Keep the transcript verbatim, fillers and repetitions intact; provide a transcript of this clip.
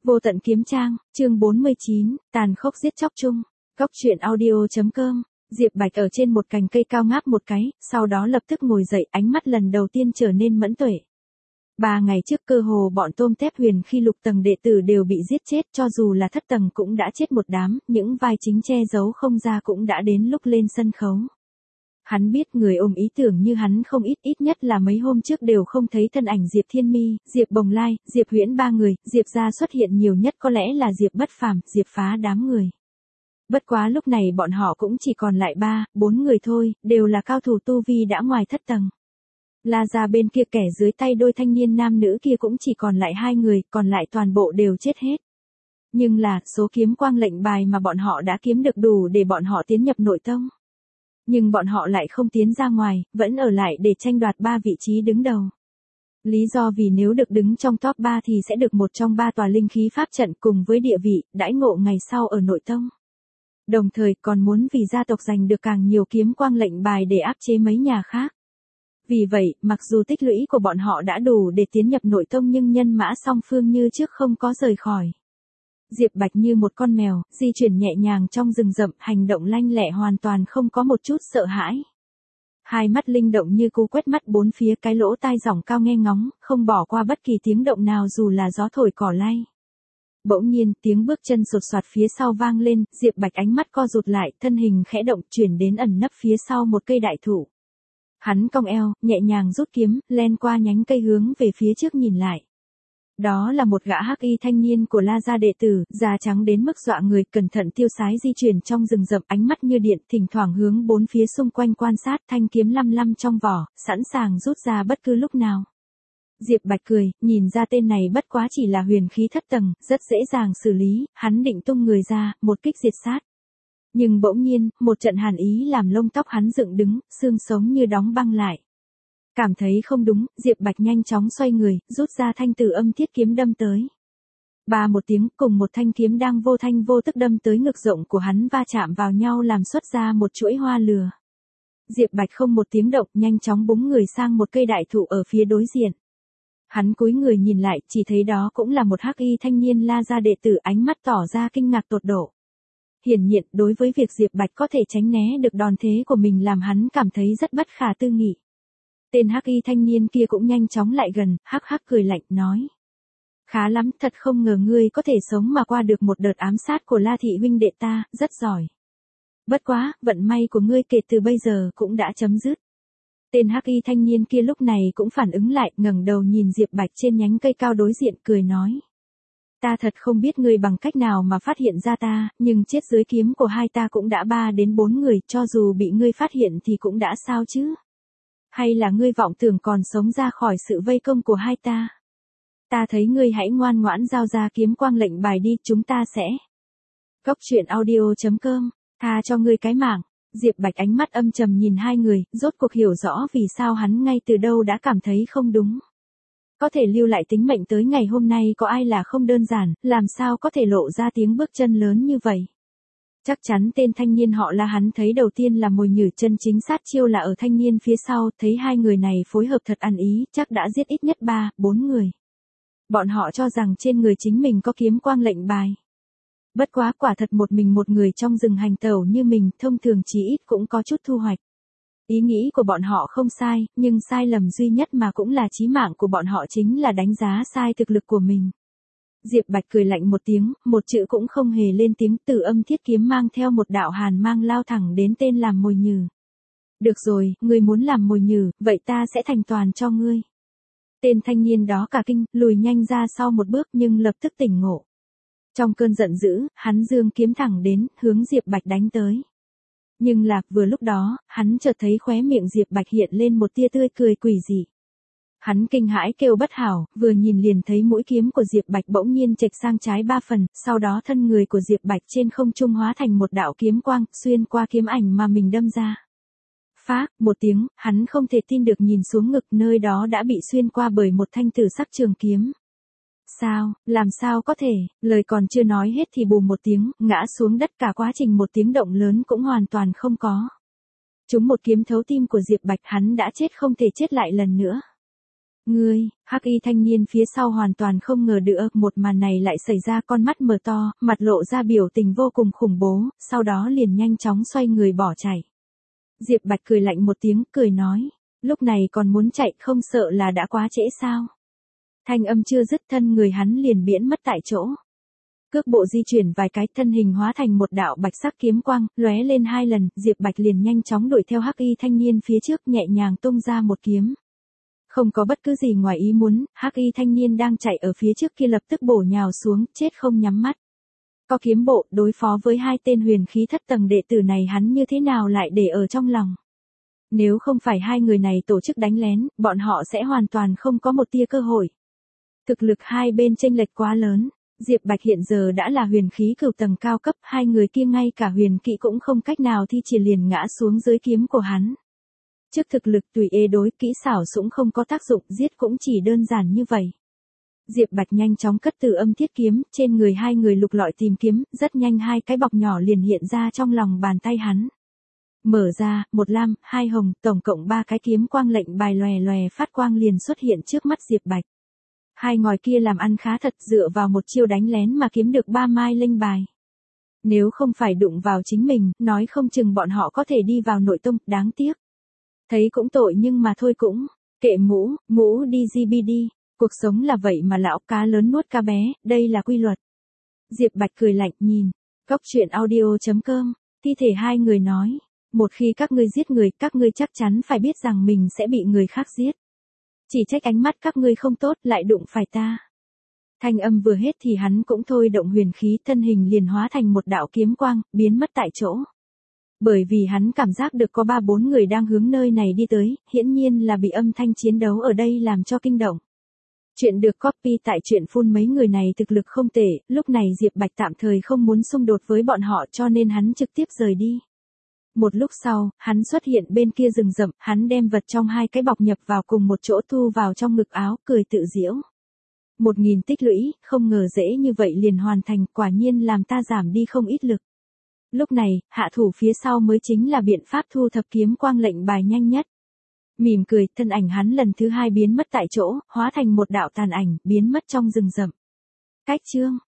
Vô tận kiếm trang, chương bốn mươi chín, tàn khốc giết chóc chung. Góc truyện audio.com. Diệp Bạch ở trên một cành cây cao ngáp một cái, sau đó lập tức ngồi dậy, ánh mắt lần đầu tiên trở nên mẫn tuệ. Ba ngày trước cơ hồ bọn tôm tép huyền khi lục tầng đệ tử đều bị giết chết, cho dù là thất tầng cũng đã chết một đám, những vai chính che giấu không ra cũng đã đến lúc lên sân khấu. Hắn biết người ôm ý tưởng như hắn không ít, ít nhất là mấy hôm trước đều không thấy thân ảnh Diệp Thiên Mi, Diệp Bồng Lai, Diệp Huyễn ba người, Diệp gia xuất hiện nhiều nhất có lẽ là Diệp Bất Phàm, Diệp Phá đám người. Bất quá lúc này bọn họ cũng chỉ còn lại ba, bốn người thôi, đều là cao thủ tu vi đã ngoài thất tầng. La gia bên kia kẻ dưới tay đôi thanh niên nam nữ kia cũng chỉ còn lại hai người, còn lại toàn bộ đều chết hết. Nhưng là, số kiếm quang lệnh bài mà bọn họ đã kiếm được đủ để bọn họ tiến nhập nội tông. Nhưng bọn họ lại không tiến ra ngoài, vẫn ở lại để tranh đoạt ba vị trí đứng đầu. Lý do vì nếu được đứng trong top ba thì sẽ được một trong ba tòa linh khí pháp trận cùng với địa vị, đãi ngộ ngày sau ở nội tông. Đồng thời còn muốn vì gia tộc giành được càng nhiều kiếm quang lệnh bài để áp chế mấy nhà khác. Vì vậy, mặc dù tích lũy của bọn họ đã đủ để tiến nhập nội tông nhưng nhân mã song phương như trước không có rời khỏi. Diệp Bạch như một con mèo, di chuyển nhẹ nhàng trong rừng rậm, hành động lanh lẹ hoàn toàn không có một chút sợ hãi. Hai mắt linh động như cú quét mắt bốn phía, cái lỗ tai giọng cao nghe ngóng, không bỏ qua bất kỳ tiếng động nào dù là gió thổi cỏ lay. Bỗng nhiên, tiếng bước chân sột soạt phía sau vang lên, Diệp Bạch ánh mắt co rụt lại, thân hình khẽ động chuyển đến ẩn nấp phía sau một cây đại thụ. Hắn cong eo, nhẹ nhàng rút kiếm, len qua nhánh cây hướng về phía trước nhìn lại. Đó là một gã hắc y thanh niên của La gia đệ tử, da trắng đến mức dọa người, cẩn thận tiêu sái di chuyển trong rừng rậm, ánh mắt như điện, thỉnh thoảng hướng bốn phía xung quanh quan sát, thanh kiếm lăm lăm trong vỏ, sẵn sàng rút ra bất cứ lúc nào. Diệp Bạch cười, nhìn ra tên này bất quá chỉ là huyền khí thất tầng, rất dễ dàng xử lý, hắn định tung người ra, một kích diệt sát. Nhưng bỗng nhiên, một trận hàn ý làm lông tóc hắn dựng đứng, xương sống như đóng băng lại. Cảm thấy không đúng, Diệp Bạch nhanh chóng xoay người, rút ra thanh tử âm thiết kiếm đâm tới. Ba một tiếng, cùng một thanh kiếm đang vô thanh vô tức đâm tới ngực rộng của hắn va chạm vào nhau làm xuất ra một chuỗi hoa lửa. Diệp Bạch không một tiếng động, nhanh chóng búng người sang một cây đại thụ ở phía đối diện. Hắn cúi người nhìn lại, chỉ thấy đó cũng là một hắc y thanh niên La gia đệ tử, ánh mắt tỏ ra kinh ngạc tột độ. Hiển nhiên, đối với việc Diệp Bạch có thể tránh né được đòn thế của mình làm hắn cảm thấy rất bất khả tư nghị. Tên hắc y thanh niên kia cũng nhanh chóng lại gần, hắc hắc cười lạnh, nói. Khá lắm, thật không ngờ ngươi có thể sống mà qua được một đợt ám sát của La thị huynh đệ ta, rất giỏi. Bất quá, vận may của ngươi kể từ bây giờ cũng đã chấm dứt. Tên hắc y thanh niên kia lúc này cũng phản ứng lại, ngẩng đầu nhìn Diệp Bạch trên nhánh cây cao đối diện, cười nói. Ta thật không biết ngươi bằng cách nào mà phát hiện ra ta, nhưng chết dưới kiếm của hai ta cũng đã ba đến bốn người, cho dù bị ngươi phát hiện thì cũng đã sao chứ? Hay là ngươi vọng tưởng còn sống ra khỏi sự vây công của hai ta? Ta thấy ngươi hãy ngoan ngoãn giao ra kiếm quang lệnh bài đi, chúng ta sẽ. Góc truyện audio.com, tha cho ngươi cái mạng. Diệp Bạch ánh mắt âm trầm nhìn hai người, rốt cuộc hiểu rõ vì sao hắn ngay từ đâu đã cảm thấy không đúng. Có thể lưu lại tính mệnh tới ngày hôm nay có ai là không đơn giản, làm sao có thể lộ ra tiếng bước chân lớn như vậy. Chắc chắn tên thanh niên họ là hắn thấy đầu tiên là mồi nhử, chân chính sát chiêu là ở thanh niên phía sau, thấy hai người này phối hợp thật ăn ý, chắc đã giết ít nhất ba, bốn người. Bọn họ cho rằng trên người chính mình có kiếm quang lệnh bài. Bất quá quả thật một mình một người trong rừng hành tẩu như mình, thông thường chí ít cũng có chút thu hoạch. Ý nghĩ của bọn họ không sai, nhưng sai lầm duy nhất mà cũng là chí mạng của bọn họ chính là đánh giá sai thực lực của mình. Diệp Bạch cười lạnh một tiếng, một chữ cũng không hề lên tiếng, tử âm thiết kiếm mang theo một đạo hàn mang lao thẳng đến tên làm mồi nhử. Được rồi, ngươi muốn làm mồi nhử, vậy ta sẽ thành toàn cho ngươi. Tên thanh niên đó cả kinh, lùi nhanh ra sau một bước nhưng lập tức tỉnh ngộ. Trong cơn giận dữ, hắn giương kiếm thẳng đến, hướng Diệp Bạch đánh tới. Nhưng là, vừa lúc đó, hắn chợt thấy khóe miệng Diệp Bạch hiện lên một tia tươi cười quỷ dị. Hắn kinh hãi kêu bất hảo, vừa nhìn liền thấy mũi kiếm của Diệp Bạch bỗng nhiên chệch sang trái ba phần, sau đó thân người của Diệp Bạch trên không trung hóa thành một đạo kiếm quang, xuyên qua kiếm ảnh mà mình đâm ra. Phá, một tiếng, hắn không thể tin được nhìn xuống ngực, nơi đó đã bị xuyên qua bởi một thanh tử sắc trường kiếm. Sao, làm sao có thể, lời còn chưa nói hết thì bùm một tiếng, ngã xuống đất, cả quá trình một tiếng động lớn cũng hoàn toàn không có. Trúng một kiếm thấu tim của Diệp Bạch, hắn đã chết không thể chết lại lần nữa. Ngươi, hắc y thanh niên phía sau hoàn toàn không ngờ được một màn này lại xảy ra, con mắt mở to, mặt lộ ra biểu tình vô cùng khủng bố, sau đó liền nhanh chóng xoay người bỏ chạy. Diệp Bạch cười lạnh một tiếng, cười nói, lúc này còn muốn chạy không sợ là đã quá trễ sao? Thanh âm chưa dứt thân người hắn liền biến mất tại chỗ. Cước bộ di chuyển vài cái, thân hình hóa thành một đạo bạch sắc kiếm quang, lóe lên hai lần, Diệp Bạch liền nhanh chóng đuổi theo hắc y thanh niên phía trước, nhẹ nhàng tung ra một kiếm. Không có bất cứ gì ngoài ý muốn, hắc y thanh niên đang chạy ở phía trước kia lập tức bổ nhào xuống, chết không nhắm mắt. Có kiếm bộ, đối phó với hai tên huyền khí thất tầng đệ tử này hắn như thế nào lại để ở trong lòng. Nếu không phải hai người này tổ chức đánh lén, bọn họ sẽ hoàn toàn không có một tia cơ hội. Thực lực hai bên chênh lệch quá lớn. Diệp Bạch hiện giờ đã là huyền khí cửu tầng cao cấp, hai người kia ngay cả huyền kỵ cũng không cách nào thi triển liền ngã xuống dưới kiếm của hắn. Trước thực lực tùy ê đối, kỹ xảo sũng không có tác dụng, giết cũng chỉ đơn giản như vậy. Diệp Bạch nhanh chóng cất từ âm thiết kiếm, trên người hai người lục lọi tìm kiếm, rất nhanh hai cái bọc nhỏ liền hiện ra trong lòng bàn tay hắn. Mở ra, một lam, hai hồng, tổng cộng ba cái kiếm quang lệnh bài lòe lòe phát quang liền xuất hiện trước mắt Diệp Bạch. Hai ngòi kia làm ăn khá thật, dựa vào một chiêu đánh lén mà kiếm được ba mai linh bài. Nếu không phải đụng vào chính mình, nói không chừng bọn họ có thể đi vào nội tông, đáng tiếc. Thấy cũng tội nhưng mà thôi cũng, kệ mũ, mũ đi gi bi đi, cuộc sống là vậy mà lão cá lớn nuốt cá bé, đây là quy luật. Diệp Bạch cười lạnh nhìn, góc truyện audio chấm com, thi thể hai người nói, một khi các ngươi giết người, các ngươi chắc chắn phải biết rằng mình sẽ bị người khác giết. Chỉ trách ánh mắt các ngươi không tốt lại đụng phải ta. Thanh âm vừa hết thì hắn cũng thôi động huyền khí, thân hình liền hóa thành một đạo kiếm quang, biến mất tại chỗ. Bởi vì hắn cảm giác được có ba bốn người đang hướng nơi này đi tới, hiển nhiên là bị âm thanh chiến đấu ở đây làm cho kinh động. Chuyện được copy tại truyện phun, mấy người này thực lực không tệ, lúc này Diệp Bạch tạm thời không muốn xung đột với bọn họ cho nên hắn trực tiếp rời đi. Một lúc sau, hắn xuất hiện bên kia rừng rậm, hắn đem vật trong hai cái bọc nhập vào cùng một chỗ thu vào trong ngực áo, cười tự giễu. Một nghìn tích lũy, không ngờ dễ như vậy liền hoàn thành, quả nhiên làm ta giảm đi không ít lực. Lúc này, hạ thủ phía sau mới chính là biện pháp thu thập kiếm quang lệnh bài nhanh nhất. Mỉm cười, thân ảnh hắn lần thứ hai biến mất tại chỗ, hóa thành một đạo tàn ảnh, biến mất trong rừng rậm. Cách chương.